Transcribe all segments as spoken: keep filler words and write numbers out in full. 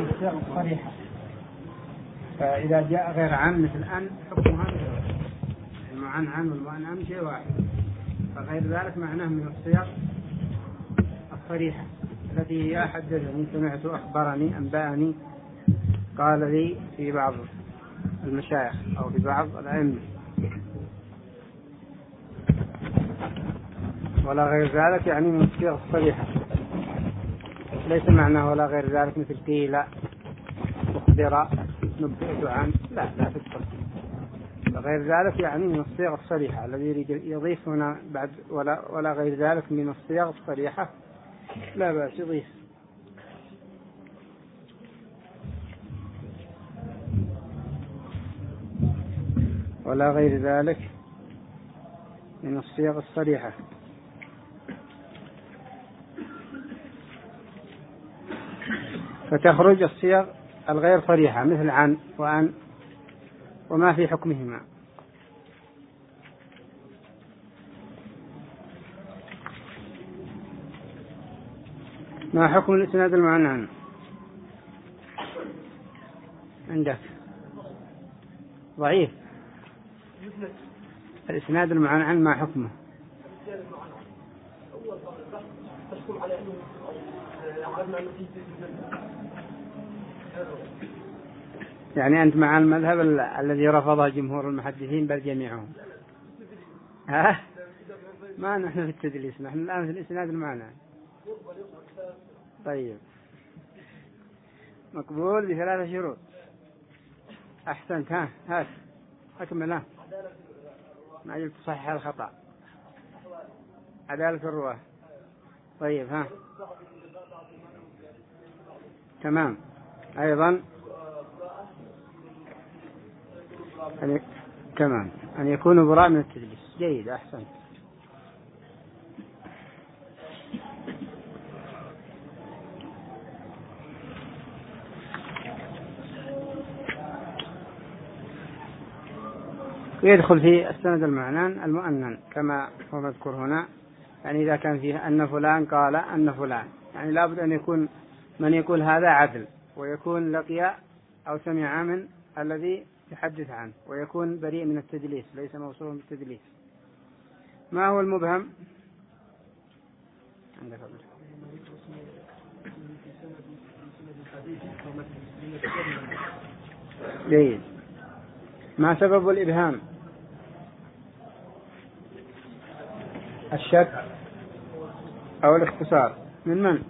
الصيغ الصريحة، فإذا جاء غير عن مثل أن حكمها مثل المعن عن والمعن عن شيء واحد، فغير ذلك معناه من الصيغ الصريحة التي هي حدثني سمعت أخبرني أنبأني قال لي في بعض المشايخ أو في بعض الأئمة، ولا غير ذلك يعني من الصيغ الصريحة، ليس معناه ولا غير ذلك مثل قيل أخبر نبئت عن، لا لا تدخل. وغير ذلك يعني من الصيغ الصريحة الذي يضيف هنا بعد ولا ولا غير ذلك من الصيغ الصريحة لا بأس يضيف. ولا غير ذلك من الصيغ الصريحة. فتخرج الصيغ الغير صريحة مثل عن وأن وما في حكمهما. ما حكم الإسناد المعنى عنه عندك؟ ضعيف. الإسناد المعنى عنه ما حكمه؟ يعني أنت مع المذهب الذي رفضه جمهور المحدثين بل جميعهم؟ ها؟ ما نحن في التدليس، نحن الآن في الإسناد المعنى. طيب مقبول بثلاثة شروط. أحسنت. ها هات أكمل. ما قلت صحيح الخطأ. عدالة الرواة. طيب ها تمام. أيضا أن تمام أن يكونوا براء من التدليس. جيد أحسن. ويدخل في السند المعنى المؤنن كما هو مذكور هنا، يعني إذا كان فيه أن فلان قال أن فلان، يعني لابد أن يكون من يقول هذا عدل، ويكون لقي أو سمع من الذي يحدث عنه، ويكون بريء من التدليس ليس موصولا بالتدليس. ما هو المبهم؟ عندك جيد. ما سبب الإبهام؟ الشك أو الاختصار؟ من من؟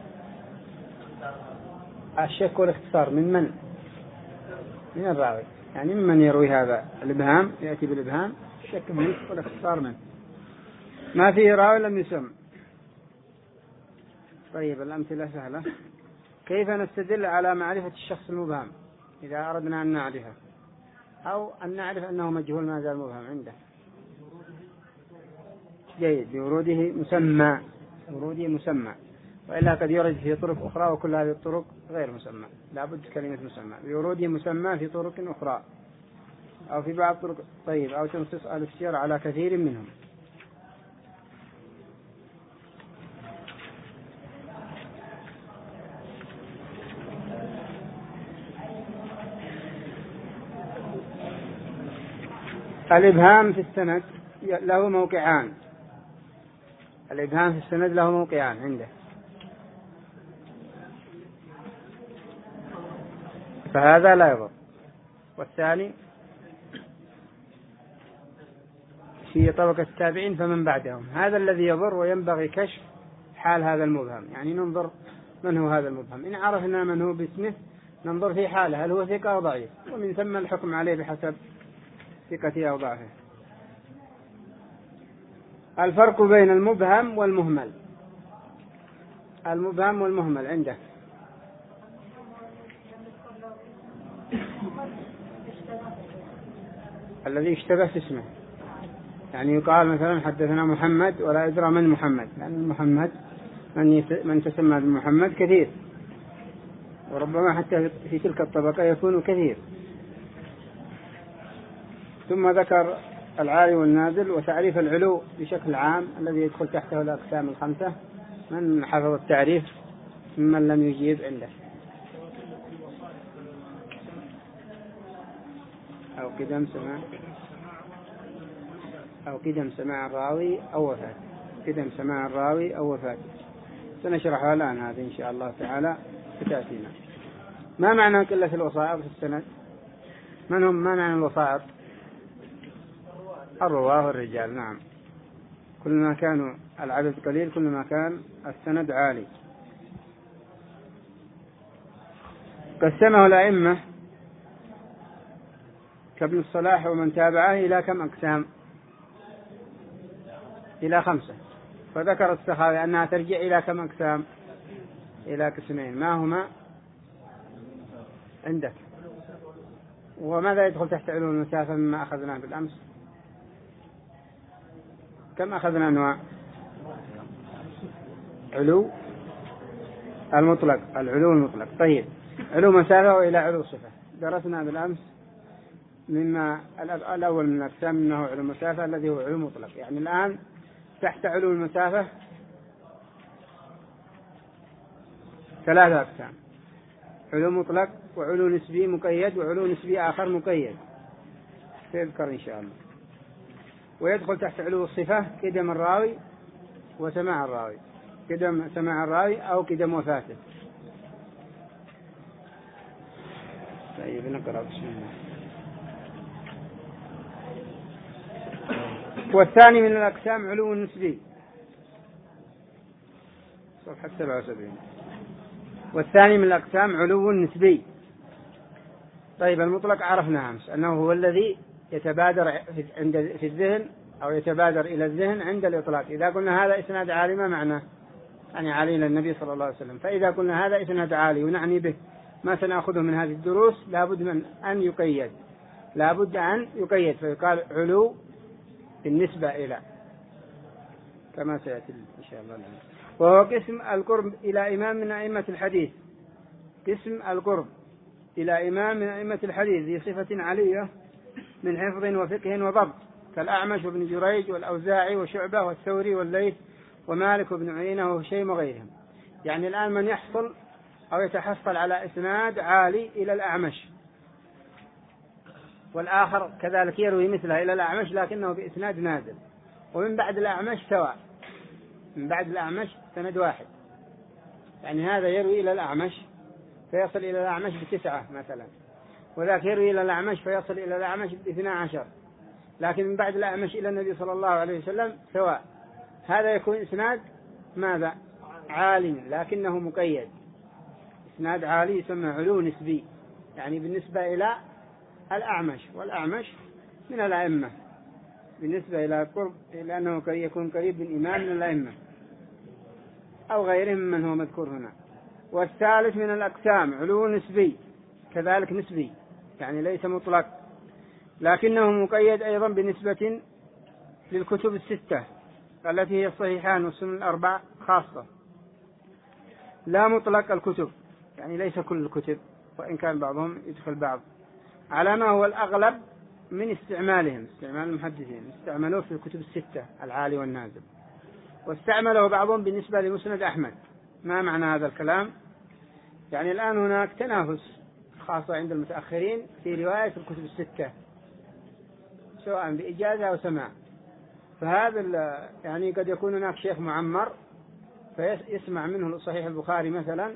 الشك والاختصار من من؟ من الراوي، يعني ممن يروي هذا الإبهام، يأتي بالإبهام الشك منه والاختصار منه. ما فيه راوي لم يسم. طيب الأمثلة سهلة. كيف نستدل على معرفة الشخص المبهم إذا أردنا أن نعرفه، أو أن نعرف أنه مجهول ما زال مبهم عنده؟ جيد. بوروده مسمى. وروده مسمى، وإلا قد يرد في طرق أخرى وكل هذه الطرق غير مسمى، لابد كلمة مسمى. بوروده مسمى في طرق أخرى أو في بعض طرق. طيب أو تنصص الاختيار على كثير منهم. الإبهام في السند له موقعان. الإبهام في السند له موقعان عنده، فهذا لا يضر. والثاني في طبقة التابعين فمن بعدهم، هذا الذي يضر، وينبغي كشف حال هذا المبهم، يعني ننظر من هو هذا المبهم. إن عرفنا من هو باسمه ننظر في حاله هل هو ثقة أو ضعيف، ومن ثم الحكم عليه بحسب ثقته أو ضعفه. الفرق بين المبهم والمهمل. المبهم والمهمل عندك؟ الذي اشتبه في اسمه، يعني يقال مثلا حدثنا محمد ولا يدرى من محمد، لأن محمد من من تسمى بمحمد كثير، وربما حتى في تلك الطبقة يكون كثير. ثم ذكر العالي والنازل وتعريف العلو بشكل عام الذي يدخل تحته الأقسام الخمسة. من حفظ التعريف ممن لم يجيب عنده؟ أو قدم سماع أو قدم سماع الراوي أو وفاته. قدم سماع الراوي أو وفاته سنشرحها الآن هذه إن شاء الله تعالى بتأتينا. ما معنى قلة الوسائط في السند؟ من هم ما معنى الوسائط؟ الرواه والرجال. نعم، كل ما كانوا العدد قليل كل ما كان السند عالي. قسمه الأئمة كابن الصلاح ومن تابعه إلى كم أقسام؟ إلى خمسة. فذكر السخاوي أنها ترجع إلى كم أقسام؟ إلى قسمين. ما هما عندك؟ وماذا يدخل تحت علو المسافة مما أخذناه بالأمس؟ كم أخذنا أنواع؟ علو المطلق، العلو المطلق. طيب، علو مسافة وإلى علو صفة درسنا بالأمس. مما الأول من الأقسام أنه علو مسافة الذي هو علو مطلق. يعني الآن تحت علو المسافة ثلاثة أقسام: علو مطلق وعلو نسبي مقيد وعلو نسبي آخر مقيد سيذكر إن شاء الله. ويدخل تحت علو الصفة قدم الراوي وسماع الراوي، قدم سماع الراوي أو قدم وفاته. طيب نقرأ بسم الله. والثاني من الأقسام علو النسبي، صفحة سبعة وسبعين. والثاني من الأقسام علو النسبي. طيب، المطلق عرفنا أمس أنه هو الذي يتبادر عند في الذهن أو يتبادر إلى الذهن عند الإطلاق. إذا قلنا هذا إسناد عالي ما معناه؟ يعني عالي للنبي صلى الله عليه وسلم. فإذا قلنا هذا إسناد عالي ونعني به ما سنأخذه من هذه الدروس لابد من أن يقيد، لابد أن يقيد فيقال علو بالنسبة إلى، كما سيأتي إن شاء الله. وهو قسم القرب إلى إمام من أئمة الحديث. قسم القرب إلى إمام من أئمة الحديث ذي صفة علية من حفظ وفقه وضبط، كالأعمش وابن جريج والأوزاعي وشعبة والثوري والليث ومالك وابن عيينة وهشيم وغيرهم. يعني الآن من يحصل أو يتحصل على إسناد عالي إلى الأعمش، والآخر كذلك يروي مثله إلى الأعمش لكنه بإسناد نازل، ومن بعد الأعمش سواء، من بعد الأعمش سند واحد. يعني هذا يروي إلى الأعمش فيصل إلى الأعمش بتسعة مثلا، وذاك يروي إلى الأعمش فيصل إلى الأعمش باثنى عشر، لكن من بعد الأعمش إلى النبي صلى الله عليه وسلم سواء. هذا يكون إسناد ماذا؟ عالي لكنه مقيد. إسناد عالي يسمى علو نسبي، يعني بالنسبة إلى الأعمش، والأعمش من الأئمة بالنسبة إلى قرب، لأنه يكون قريب من إمام من الأئمة أو غيرهم من هو مذكور هنا. والثالث من الأقسام علو نسبي، كذلك نسبي يعني ليس مطلق، لكنه مقيد أيضا بنسبة للكتب الستة التي هي الصحيحان والسنن الأربع خاصة، لا مطلق الكتب، يعني ليس كل الكتب، وإن كان بعضهم يدخل بعض، على ما هو الأغلب من استعمالهم، استعمال المحدثين استعملوه في الكتب الستة العالي والنازل، واستعمله بعضهم بالنسبة لمسند أحمد. ما معنى هذا الكلام؟ يعني الآن هناك تنافس خاصة عند المتأخرين في رواية الكتب الستة سواء بإجازة أو سماع. فهذا يعني قد يكون هناك شيخ معمر فيسمع منه صحيح البخاري مثلا،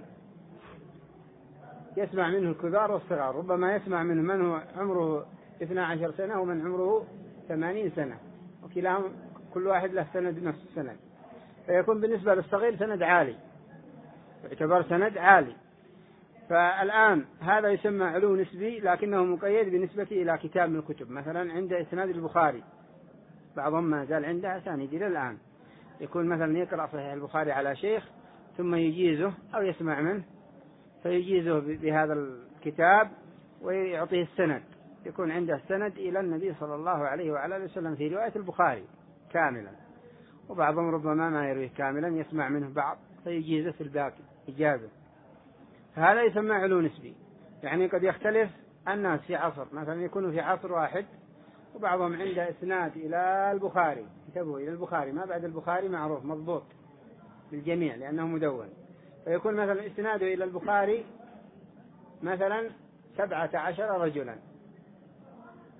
يسمع منه الكبار والصغار، ربما يسمع منه من هو عمره اثنى عشر سنة ومن عمره ثمانين سنة، وكلاهم كل واحد له سند نفس السند، فيكون بالنسبة للصغير سند عالي، يعتبر سند عالي. فالآن هذا يسمى علو نسبي لكنه مقيد بالنسبة إلى كتاب من الكتب. مثلا عند إسناد البخاري بعضهم ما زال عنده أسانيد إلى الآن، يكون مثلا يقرأ صحيح البخاري على شيخ ثم يجيزه أو يسمع منه فيجيزه بهذا الكتاب ويعطيه السند، يكون عنده السند إلى النبي صلى الله عليه وعلى آله وسلم في رواية البخاري كاملا. وبعضهم ربما ما يرويه كاملا يسمع منه بعض فيجيزه في الباقي إجازة. هذا يسمى علو نسبي، يعني قد يختلف الناس في عصر، مثلا يكونوا في عصر واحد وبعضهم عنده إسناد إلى البخاري، انتبهوا إلى البخاري، ما بعد البخاري معروف مضبوط بالجميع لأنه مدون، فيكون مثلا إسناده إلى البخاري مثلا سبعة عشر رجلا،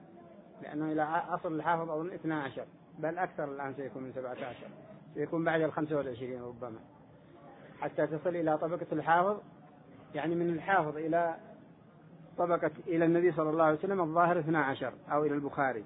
لأنه إلى عصر الحافظ أظن اثنى عشر، بل أكثر الآن سيكون من سبعة عشر، سيكون بعد الخمسة والعشرين ربما، حتى تصل إلى طبقة الحافظ. يعني من الحافظ إلى طبقة إلى النبي صلى الله عليه وسلم الظاهر اثنى عشر، أو إلى البخاري.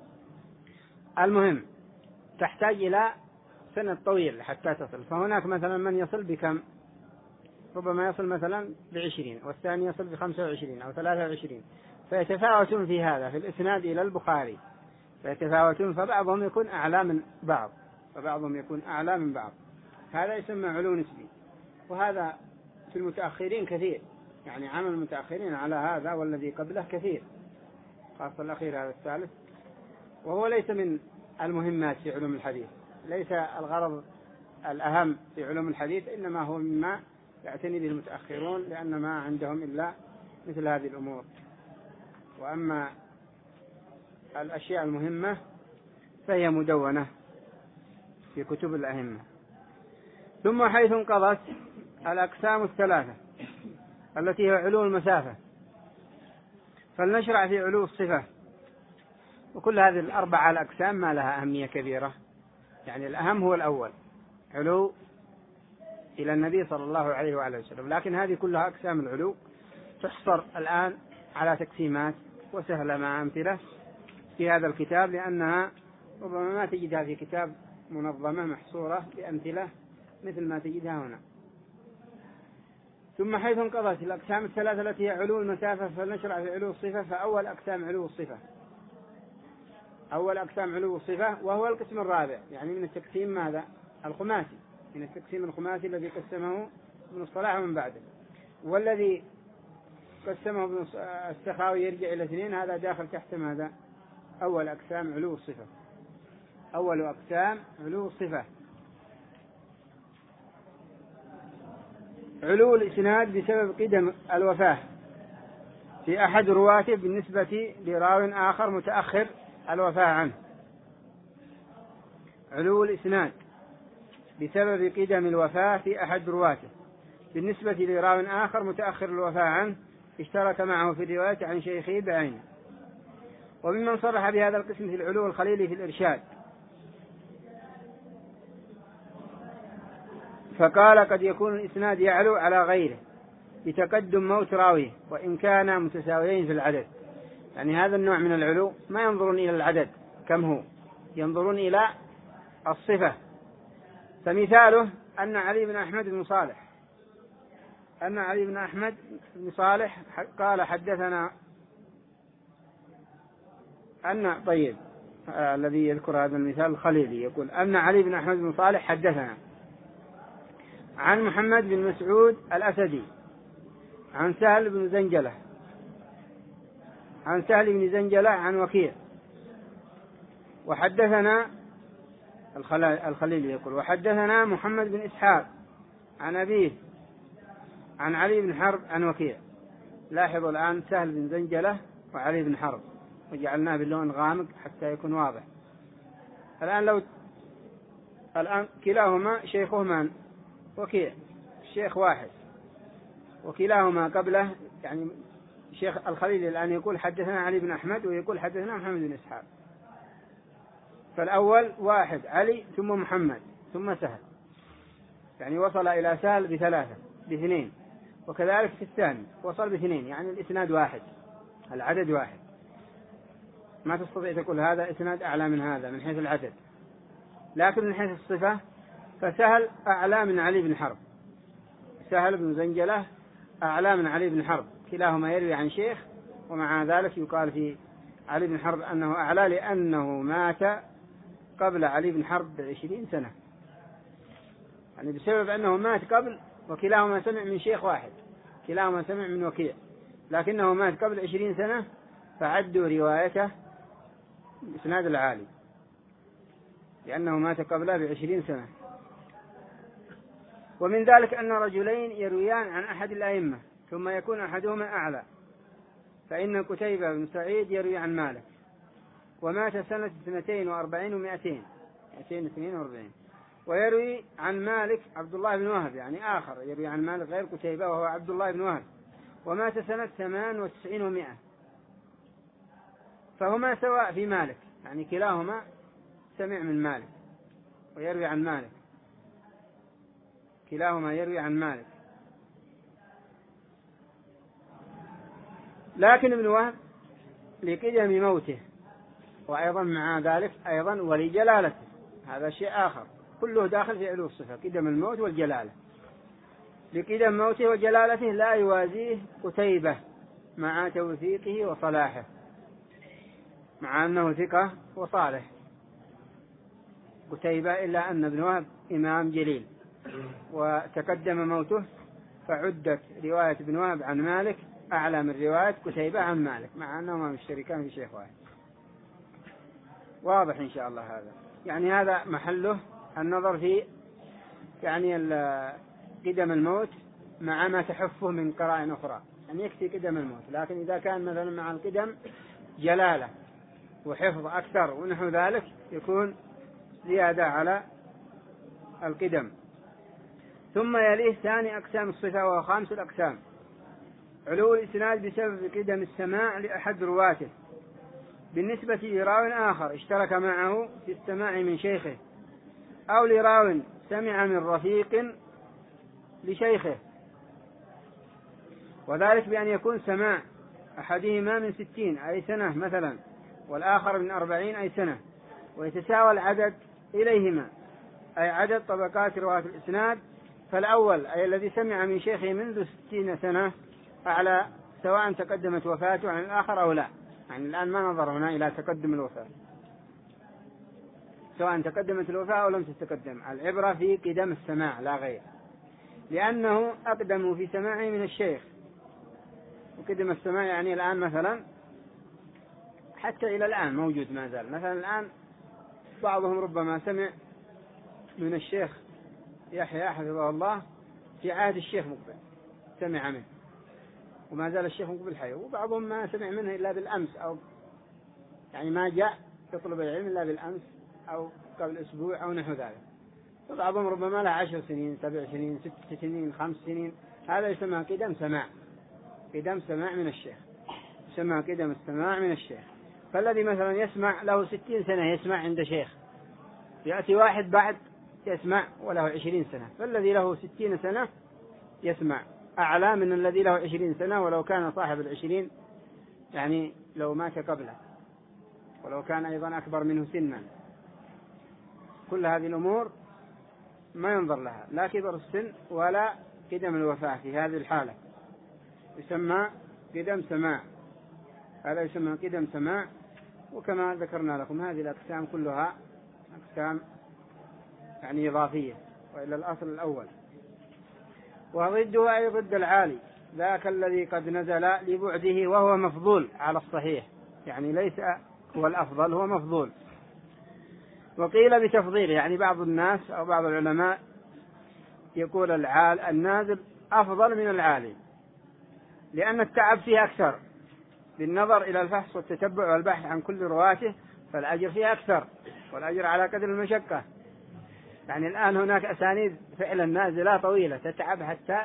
المهم تحتاج إلى سنة طويل حتى تصل. فهناك مثلا من يصل بكم، ربما يصل مثلا بعشرين، والثاني يصل بخمسة وعشرين أو ثلاثة وعشرين، فيتفاوتون في هذا في الإسناد إلى البخاري، فيتفاوتون، فبعضهم يكون أعلى من بعض فبعضهم يكون أعلى من بعض. هذا يسمى علو نسبي، وهذا في المتأخرين كثير، يعني عمل المتأخرين على هذا والذي قبله كثير، خاصة الأخير هذا الثالث، وهو ليس من المهمات في علوم الحديث، ليس الغرض الأهم في علوم الحديث، إنما هو مما يعتني به المتأخرون، لأن ما عندهم إلا مثل هذه الأمور. وأما الأشياء المهمة فهي مدونة في كتب الأئمة. ثم حيث انقضت الأقسام الثلاثة التي هي علو المسافة، فلنشرع في علو الصفة. وكل هذه الأربعة الأقسام ما لها أهمية كبيرة، يعني الأهم هو الأول، علو إلى النبي صلى الله عليه وآله وسلم، لكن هذه كلها أقسام العلو تحصر الآن على تقسيمات وسهلة مع أمثلة في هذا الكتاب، لأنها ربما ما تجدها في كتاب منظمة محصورة بأمثلة مثل ما تجدها هنا. ثم حيث انقضت الأقسام الثلاثة التي هي علو المسافة فلنشرع في علو الصفة. فأول أقسام علو الصفة أول أقسام علو الصفة وهو القسم الرابع، يعني من التقسيم ماذا؟ الخماسي، من التقسيم الخماسي الذي قسمه ابن الصلاح ومن بعده، والذي قسمه ابن السخاوي يرجع إلى اثنين، هذا داخل تحت ماذا؟ أول أقسام علو الصفة. أول أقسام علو الصفة علو الإسناد بسبب قدم الوفاة في أحد رواته بالنسبة لراو آخر متأخر الوفاة عنه. علو الإسناد بسبب قدم الوفاة في أحد رواته بالنسبة لراو آخر متأخر الوفاة عنه اشترك معه في الرواية عن شيخه بعينه. وممن صرح بهذا القسم في العلو الخليلي في الإرشاد، فقال قد يكون الإسناد يعلو على غيره بتقدم موت راويه وإن كان متساويين في العدد. يعني هذا النوع من العلو ما ينظرون إلى العدد كم هو، ينظرون إلى الصفة. فمثاله أن علي بن أحمد بن صالح أن علي بن أحمد بن صالح قال حدثنا أن طيب آه الذي يذكر هذا المثال الخليلي يقول أن علي بن أحمد بن صالح حدثنا عن محمد بن مسعود الأسدي عن سهل بن زنجلة عن سهل بن زنجلة عن وكيع. وحدثنا الخليلي يقول وحدثنا محمد بن إسحاق عن أبيه عن علي بن حرب عن وكيع. لاحظوا الآن سهل بن زنجلة وعلي بن حرب، وجعلناه باللون غامق حتى يكون واضح. الآن لو الآن كلاهما شيخهما وكيع، الشيخ واحد، وكلاهما قبله، يعني شيخ الخليلي الآن يقول حدثنا علي بن أحمد ويقول حدثنا محمد بن إسحاق، فالأول واحد علي ثم محمد ثم سهل، يعني وصل إلى سهل بثلاثة باثنين، وكذلك في الثاني وصل باثنين، يعني الإسناد واحد، العدد واحد. ما تستطيع تقول هذا إسناد أعلى من هذا من حيث العدد، لكن من حيث الصفة فسهل أعلى من علي بن حرب، سهل بن زنجلة أعلى من علي بن حرب، كلاهما يروي عن شيخ، ومع ذلك يقال في علي بن حرب أنه أعلى لأنه مات قبل علي بن حرب بعشرين سنة، يعني بسبب أنه مات قبل، وكلاهما سمع من شيخ واحد، كلاهما سمع من وكيع، لكنه مات قبل عشرين سنة فعدوا روايته بإسناد العالي لأنه مات قبله بعشرين سنة. ومن ذلك أن رجلين يرويان عن أحد الأئمة ثم يكون أحدهما أعلى، فإن قتيبة بن سعيد يروي عن مالك ومات سنة اثنتين وأربعين ومائتين اثنين واثنين وأربعين، ويروي عن مالك عبد الله بن وهب، يعني آخر يروي عن مالك غير قتيبة وهو عبد الله بن وهب، ومات سنة ثمان وتسعين ومائة. فهما سواء في مالك، يعني كلاهما سمع من مالك ويروي عن مالك، كلاهما يروي عن مالك. لكن ابن وهب لقدم موته، وأيضا مع ذلك أيضا ولجلالته، هذا شيء آخر، كله داخل في علو الصفة، قدم الموت والجلالة. لقدم موته وجلالته لا يوازيه قتيبة مع توثيقه وصلاحه، مع أنه ثقة وصالح قتيبة، إلا أن ابن وهب إمام جليل وتقدم موته، فعدت رواية ابن وهب عن مالك أعلى من رواية قتيبة عن مالك، مع أنهما مشتركان في شيخ واحد. واضح إن شاء الله هذا. يعني هذا محله النظر في يعني قدم الموت مع ما تحفه من قرائن أخرى، يعني يكفي قدم الموت، لكن إذا كان مثلا مع القدم جلالة وحفظ أكثر ونحو ذلك يكون زيادة على القدم. ثم يليه ثاني أقسام الصفة وهو خامس الأقسام: علو الإسناد بسبب قدم السماع لأحد رواته بالنسبة لراو آخر اشترك معه في السماع من شيخه، أو لراو سمع من رفيق لشيخه، وذلك بأن يكون سماع أحدهما من ستين أي سنة مثلا، والآخر من أربعين أي سنة، ويتساوى العدد إليهما أي عدد طبقات رواة الإسناد، فالأول أي الذي سمع من شيخه منذ ستين سنة أعلى، سواء تقدمت وفاته عن الآخر أو لا. يعني الآن ما نظر هنا إلى تقدم الوفاة، سواء تقدمت الوفاة أو لم تتقدم، العبرة في قدم السماع لا غير، لأنه أقدم في سماعه من الشيخ. وقدم السماع يعني الآن مثلا حتى إلى الآن موجود ما زال، مثلا الآن بعضهم ربما سمع من الشيخ يحيى حفظه الله في عهد الشيخ مقبل، سمع منه وما زال الشيخ مقبل حي، وبعضهم ما سمع منه إلا بالأمس، أو يعني ما جاء يطلب العلم إلا بالأمس أو قبل أسبوع أو نحو ذلك، وبعضهم ربما له عشر سنين سبع سنين ست سنين خمس سنين، هذا يسمى قدم سماع، قدم سماع من الشيخ، يسمى قدم السماع من الشيخ. فالذي مثلا يسمع له ستين سنة يسمع عند شيخ، يأتي واحد بعد يسمع وله عشرين سنة، فالذي له ستين سنة يسمع أعلى من الذي له عشرين سنة، ولو كان صاحب العشرين يعني لو مات قبله، ولو كان أيضا أكبر منه سنا. كل هذه الأمور ما ينظر لها، لا كبر السن ولا قدم الوفاة، في هذه الحالة يسمى قدم سماع، هذا يسمى قدم سماع. وكما ذكرنا لكم هذه الأقسام كلها أقسام يعني إضافية، وإلى الأصل الأول. وضده أي ضد العالي ذاك الذي قد نزل لبعده وهو مفضول على الصحيح، يعني ليس هو الأفضل، هو مفضول. وقيل بتفضيله، يعني بعض الناس أو بعض العلماء يقول العال النازل أفضل من العالي، لأن التعب فيه أكثر بالنظر إلى الفحص والتتبع والبحث عن كل رواته، فالأجر فيه أكثر، والأجر على قدر المشقة. يعني الآن هناك أسانيد فعلا نازلة طويلة تتعب حتى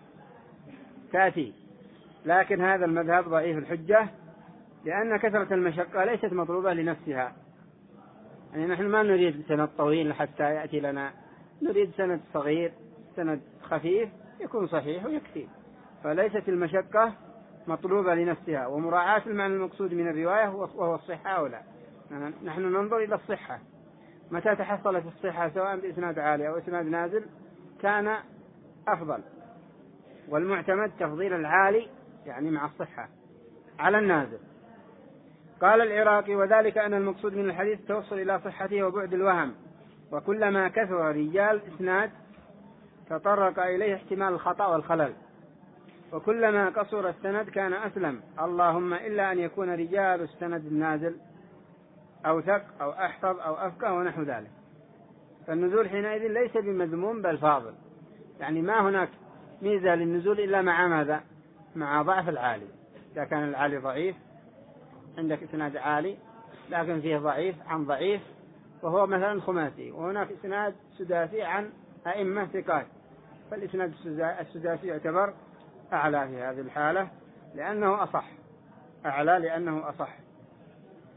تأتي، لكن هذا المذهب ضعيف الحجة، لأن كثرة المشقة ليست مطلوبة لنفسها. يعني نحن ما نريد سند طويل حتى يأتي لنا، نريد سند صغير، سند خفيف يكون صحيح ويكفي، فليست المشقة مطلوبة لنفسها. ومراعاة المعنى المقصود من الرواية وهو الصحة أو لا، نحن ننظر إلى الصحة، متى تحصلت الصحة سواء بإسناد عالي أو إسناد نازل كان أفضل. والمعتمد تفضيل العالي يعني مع الصحة على النازل. قال العراقي: وذلك أن المقصود من الحديث توصل إلى صحته وبعد الوهم، وكلما كثر رجال إسناد تطرق إليه احتمال الخطأ والخلل، وكلما قصر السند كان أسلم، اللهم إلا أن يكون رجال السند النازل أوثق أو أحفظ أو أفقه ونحو ذلك. فالنزول حينئذ ليس بمذموم بل فاضل، يعني ما هناك ميزة للنزول إلا مع ماذا؟ مع ضعف العالي. إذا كان العالي ضعيف عندك إسناد عالي لكن فيه ضعيف عن ضعيف، وهو مثلا خماسي، وهناك إسناد سداسي عن أئمة ثقات، فالإسناد السداسي يعتبر أعلى في هذه الحالة لأنه أصح، أعلى لأنه أصح.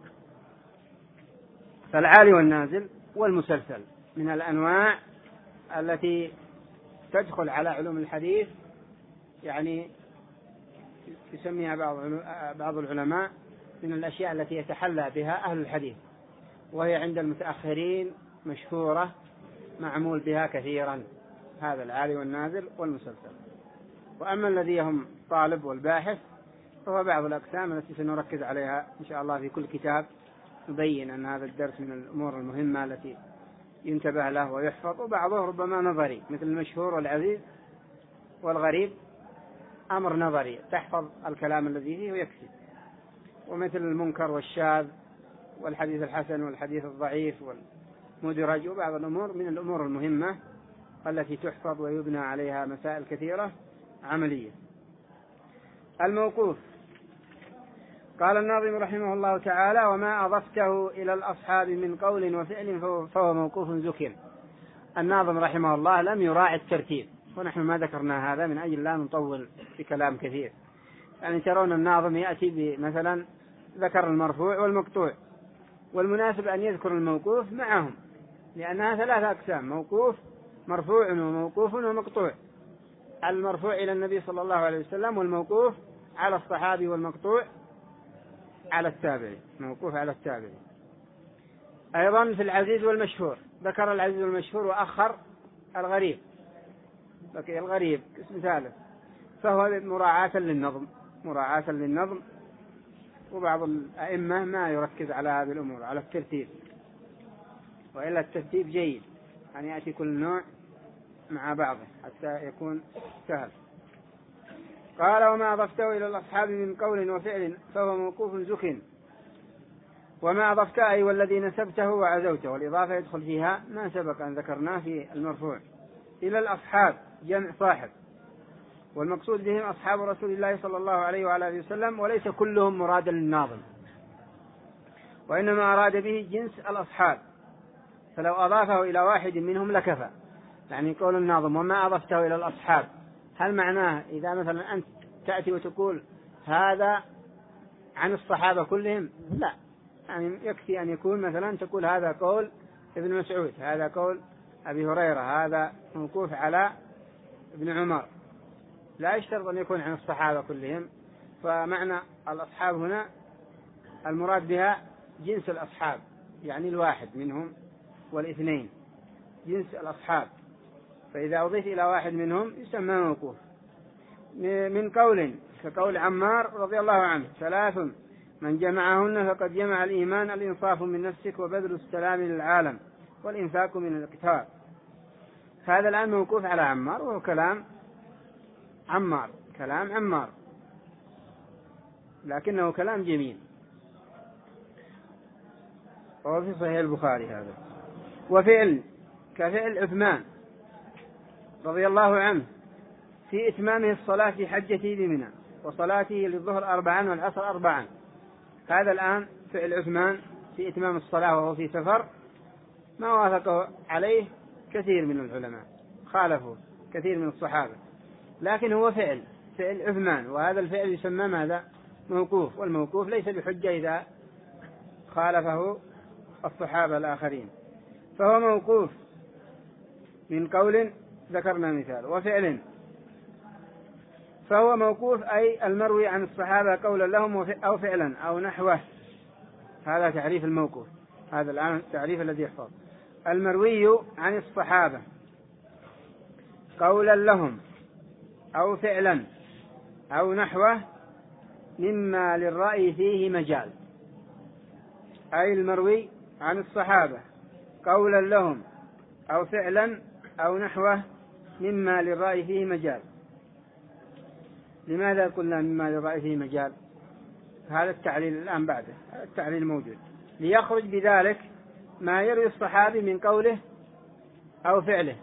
فالعالي والنازل والمسلسل من الأنواع التي تدخل على علوم الحديث، يعني يسميها بعض بعض العلماء من الأشياء التي يتحلى بها أهل الحديث، وهي عند المتأخرين مشهورة معمول بها كثيرا، هذا العالي والنازل والمسلسل. وأما الذي هم طالب والباحث فهو بعض الأقسام التي سنركز عليها إن شاء الله في كل كتاب، نبين أن هذا الدرس من الأمور المهمة التي ينتبه له ويحفظ، وبعضه ربما نظري مثل المشهور والعزيز والغريب، أمر نظري تحفظ الكلام الذي فيه ويكفي، ومثل المنكر والشاذ والحديث الحسن والحديث الضعيف والمدرج وبعض الأمور من الأمور المهمة التي تحفظ ويبنى عليها مسائل كثيرة عملية. الموقوف، قال الناظم رحمه الله تعالى: وما أضفته إلى الأصحاب من قول وفعل فهو موقوف ذكر. الناظم رحمه الله لم يراعي الترتيب، ونحن ما ذكرنا هذا من أجل لا نطول في كلام كثير. يعني ترون الناظم يأتي بمثلا ذكر المرفوع والمقطوع، والمناسب أن يذكر الموقوف معهم، لأنها ثلاثة أقسام: موقوف، مرفوع، وموقوف ومقطوع. المرفوع إلى النبي صلى الله عليه وسلم، والموقوف على الصحابي، والمقطوع على التابعي، موقوف على التابعي. أيضا في العزيز والمشهور ذكر العزيز والمشهور وأخر الغريب، بقي الغريب اسم ثالث، فهو مراعاة للنظم، مراعاة للنظم. وبعض الأئمة ما يركز على هذه الأمور، على الترتيب، وإلا الترتيب جيد أن يأتي كل نوع مع بعضه حتى يكون سهل. قال: وما أضفته إلى الأصحاب من قول وفعل فهو موقوف زك. وما أضفته أي والذي نسبته وعزوته، والإضافة يدخل فيها ما سبق أن ذكرناه في المرفوع. إلى الأصحاب جمع صاحب، والمقصود بهم أصحاب رسول الله صلى الله عليه وعلى آله وسلم، وليس كلهم مرادا للناظم، وإنما أراد به جنس الأصحاب، فلو أضافه إلى واحد منهم لكفى. يعني قول الناظم وما أضفته إلى الأصحاب، هل معناه إذا مثلا أنت تأتي وتقول هذا عن الصحابة كلهم؟ لا، يعني يكفي أن يكون مثلا تقول هذا قول ابن مسعود، هذا قول أبي هريرة، هذا موقوف على ابن عمر، لا يشترط أن يكون عن الصحابة كلهم. فمعنى الأصحاب هنا المراد بها جنس الأصحاب، يعني الواحد منهم والاثنين، جنس الأصحاب، فإذا أضيف إلى واحد منهم يسمى موقوف. من قول كقول عمار رضي الله عنه: ثلاث من جمعهن فقد جمع الإيمان: الإنصاف من نفسك، وبذل السلام للعالم، والإنفاق من القتال. هذا الآن موقوف على عمار، وهو كلام عمار، كلام عمار، لكنه كلام جميل، وهو في صحيح البخاري هذا. وفعل كفعل عثمان رضي الله عنه في إتمامه الصلاة في حجته بمنى، وصلاته للظهر أربعا والعصر أربعا. هذا الآن فعل عثمان في إتمام الصلاة وهو في سفر، ما وافقه عليه كثير من العلماء، خالفه كثير من الصحابة، لكن هو فعل فعل عثمان، وهذا الفعل يسمى ماذا؟ موقوف، والموقوف ليس بحجة إذا خالفه الصحابة الآخرين، فهو موقوف من قول ذكرنا مثال. وفعل فهو موقوف أي المروي عن الصحابة قولا لهم أو فعلا أو نحوه. هذا تعريف الموقوف، هذا الآن التعريف الذي يحفظ: المروي عن الصحابة قولا لهم أو فعلا أو نحوه مما للرأي فيه مجال. أي المروي عن الصحابة قولا لهم أو فعلا أو نحوه مما للرأي فيه مجال. لماذا قلنا مما للرأي فيه مجال؟ هذا التعليل الآن بعده، هذا التعليل موجود، ليخرج بذلك ما يروي الصحابي من قوله أو فعله.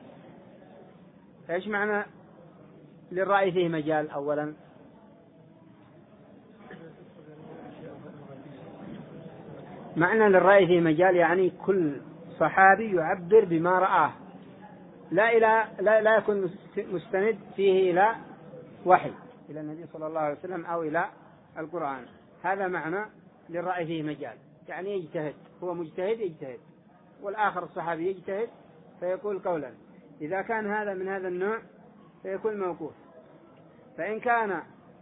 إيش معنى للرأي فيه مجال؟ أولا معنى للرأي فيه مجال يعني كل صحابي يعبر بما رآه، لا إلى لا, لا يكون مستند فيه إلى وحي إلى النبي صلى الله عليه وسلم أو إلى القرآن. هذا معنى للرأي فيه مجال، يعني يجتهد، هو مجتهد يجتهد، والآخر الصحابي يجتهد فيقول قولا. إذا كان هذا من هذا النوع فيكون موقوف. فإن كان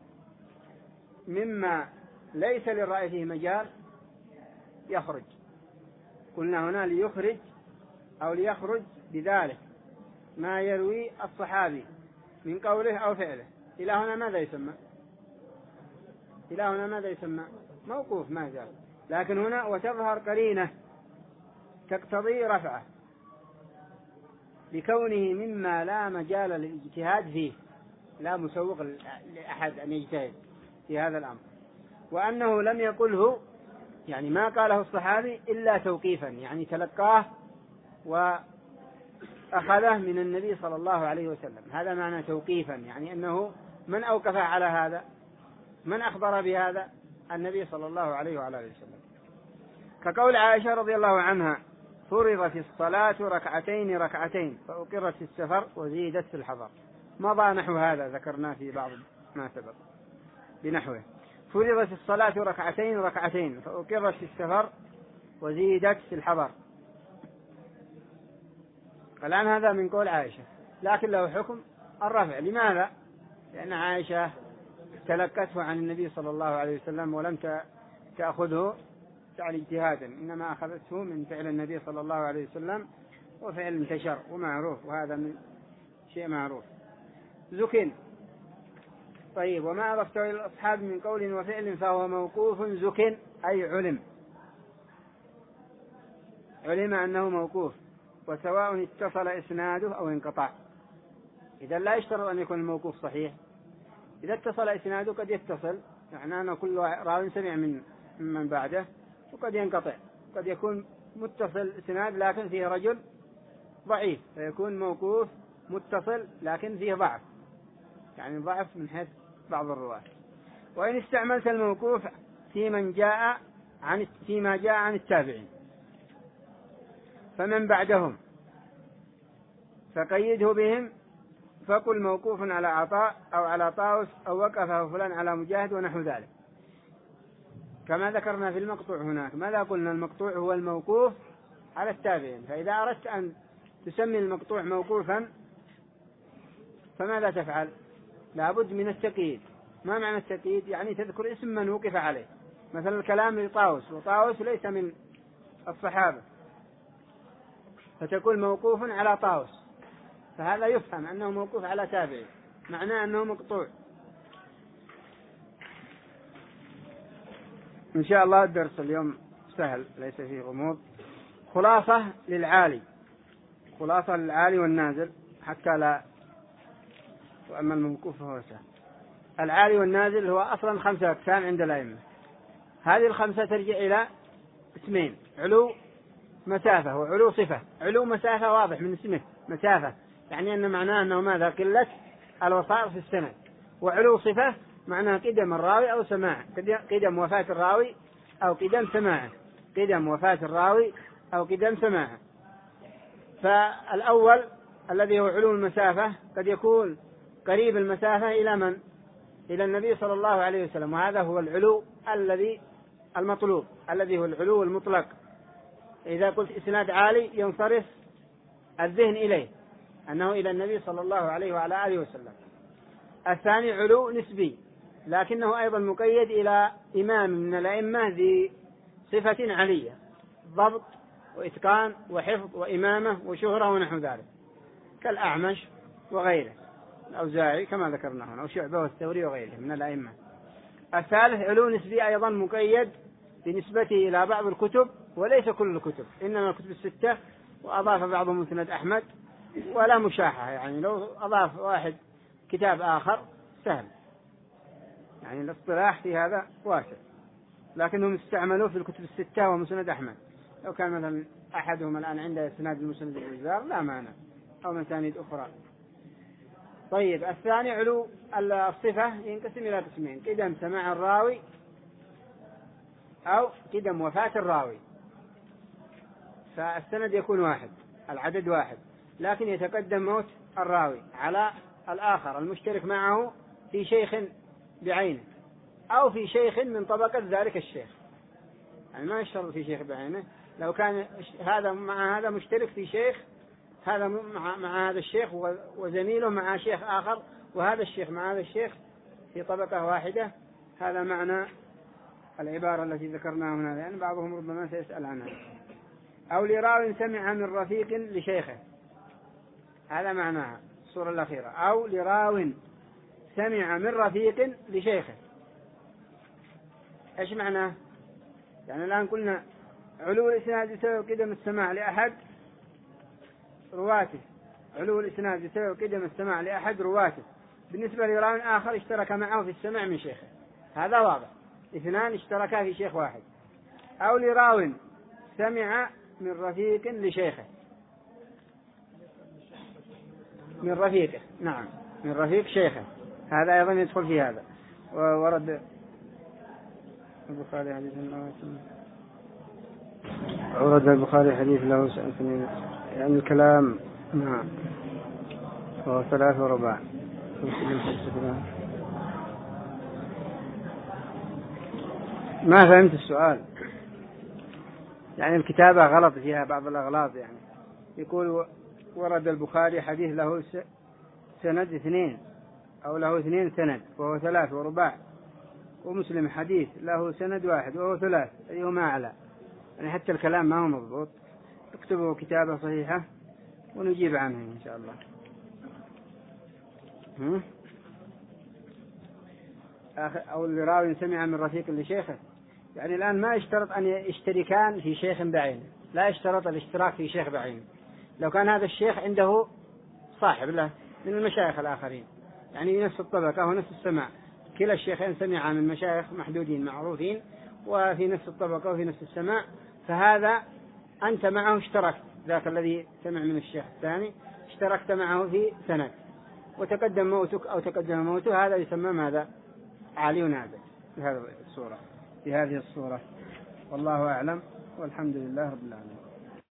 مما ليس للرأي فيه مجال يخرج. قلنا هنا ليخرج أو ليخرج بذلك ما يروي الصحابي من قوله أو فعله. إلى هنا ماذا يسمى؟ إلى هنا ماذا يسمى؟ موقوف ما زال. لكن هنا وتظهر قرينة تقتضي رفعه لكونه مما لا مجال للاجتهاد فيه، لا مسوق لأحد أن يجتهد في هذا الأمر، وأنه لم يقله يعني ما قاله الصحابي إلا توقيفا، يعني تلقاه وأخذه من النبي صلى الله عليه وسلم. هذا معنى توقيفا، يعني أنه من أوقف على هذا، من أخبر بهذا؟ النبي صلى الله عليه وعلى آله وسلم. كقول عائشة رضي الله عنها: فرضت الصلاة ركعتين ركعتين فأقرت في السفر وزيدت في الحضر. مضى نحو هذا ذكرنا في بعض ما سبق بنحوه. فرضت الصلاة ركعتين ركعتين فأقرت في السفر وزيدت في الحضر. الآن هذا من قول عائشة، لكن له حكم الرفع. لماذا؟ لأن عائشة تلقته عن النبي صلى الله عليه وسلم ولم تأخذه يعني اجتهادا، إنما أخذته من فعل النبي صلى الله عليه وسلم، وفعل انتشر ومعروف، وهذا من شيء معروف. زكٍ. طيب، وما أضفته إلى الأصحاب من قول وفعل فهو موقوف زكٍ، أي علم علم أنه موقوف، وسواء اتصل إسناده أو انقطع. إذا لا يشترط أن يكون الموقوف صحيح. إذا اتصل إسناده قد يتصل، يعني أن كل راوي سمع من من بعده، وقد ينقطع. قد يكون متصل إسناد لكن فيه رجل ضعيف، فيكون موقوف متصل لكن فيه ضعف، يعني ضعف من حيث بعض الرواة. وإن استعملت الموقوف في من جاء عن فيما جاء عن التابعين فمن بعدهم فقيده بهم، فقل موقوف على عطاء أو على طاوس أو وقفه فلان على مجاهد ونحو ذلك، كما ذكرنا في المقطوع هناك. ماذا قلنا؟ المقطوع هو الموقوف على التابعين. فإذا أردت أن تسمي المقطوع موقوفا فماذا تفعل؟ لابد من التقييد. ما معنى التقييد؟ يعني تذكر اسم من وقف عليه. مثلا الكلام لطاوس، وطاوس ليس من الصحابة، فتقول موقوف على طاوس، فهذا يفهم أنه موقوف على تابعي، معناه أنه مقطوع. إن شاء الله الدرس اليوم سهل ليس فيه غموض. خلاصة للعالي، خلاصة للعالي والنازل حتى لا، وأما الموقوف فهو سهل. العالي والنازل هو أصلا خمسة أقسام عند الأئمة. هذه الخمسة ترجع إلى اسمين: علو مسافة وعلو صفة. علو مسافة واضح من اسمه مسافة، يعني أن معناه أنه ماذا؟ قلة الوسائط في السند. وعلو صفة معناه قدم الراوي أو سماعه، قدم وفاة الراوي أو قدم سماعه، قدم وفاة الراوي أو قدم سماعه. فالأول الذي هو علو المسافة قد يكون قريب المسافة إلى من؟ إلى النبي صلى الله عليه وسلم، وهذا هو العلو الذي المطلوب، الذي هو العلو المطلق. إذا قلت إسناد عالي ينصرف الذهن إليه أنه إلى النبي صلى الله عليه وعلى آله وسلم. الثاني علو نسبي، لكنه أيضا مقيد إلى إمام من الأئمة ذي صفة علية، ضبط وإتقان وحفظ وإمامة وشهرة ونحو ذلك، كالأعمش وغيره، الأوزاعي كما ذكرنا هنا، وشعبة والثوري وغيره من الأئمة. الثالث علو نسبي أيضا مقيد بنسبته إلى بعض الكتب وليس كل الكتب، إنما الكتب الستة، وأضاف بعضهم مسند أحمد، ولا مشاحة، يعني لو أضاف واحد كتاب آخر سهل، يعني الاصطلاح في هذا واسع، لكنهم استعملوا في الكتب الستة ومسند أحمد. لو كان مثلا أحدهم الآن عنده إسناد المسند البزار لا معنى، أو مسانيد أخرى. طيب، الثاني علو الصفة ينقسم إلى قسمين: قدم سماع الراوي أو قدم وفاة الراوي. فالسند يكون واحد، العدد واحد، لكن يتقدم موت الراوي على الآخر المشترك معه في شيخ بعينه أو في شيخ من طبقة ذلك الشيخ. يعني ما يشترط في شيخ بعينه. لو كان هذا مع هذا مشترك في شيخ، هذا مع, مع هذا الشيخ وزميله مع شيخ آخر، وهذا الشيخ مع هذا الشيخ في طبقة واحدة، هذا معنى العبارة التي ذكرناها هنا، لأن بعضهم ربما سيسأل عنها. أو لراو سمع من رفيق لشيخه، هذا معناها الصورة الأخيرة. أو لراو سمع من رفيق لشيخه، إيش معناه؟ يعني الآن قلنا علو الإسناد يساوي قدم السماع لأحد رواته، علو الإسناد يساوي قدم السماع لأحد رواته بالنسبة لراو آخر اشترك معه في السماع من شيخه، هذا واضح، اثنان اشتركا في شيخ واحد. أو لراو سمع من رفيق لشيخه، من رفيقه، نعم من رفيق شيخه، هذا أيضا يدخل في هذا. وورد البخاري حديث ورد البخاري حديث له سنتين، يعني الكلام نعم هو ثلاث وربع. ما فهمت السؤال، يعني الكتابة غلط فيها بعض الأغلاط. يعني يقول ورد البخاري حديث له سند اثنين أو له اثنين سند وهو ثلاث ورباع، ومسلم حديث له سند واحد وهو ثلاث، أيهما أعلى؟ يعني حتى الكلام ما هو مضبوط. اكتبوا كتابة صحيحة ونجيب عنه إن شاء الله. أو الراوي سمع من رفيق لشيخه، يعني الآن ما يشترط أن يشتركان في شيخ بعينه، لا يشترط الاشتراك في شيخ بعينه. لو كان هذا الشيخ عنده صاحب له من المشايخ الآخرين، يعني نفس الطبقة ونفس السماع، كلا الشيخين سمعا من مشايخ محدودين معروفين وفي نفس الطبقة وفي نفس السماع، فهذا أنت معه اشتركت، ذاك الذي سمع من الشيخ الثاني اشتركت معه في سند وتقدم موتك أو تقدم موته، هذا يسمى ماذا؟ عالي نادر في هذه الصورة، في هذه الصورة. والله أعلم والحمد لله رب العالمين.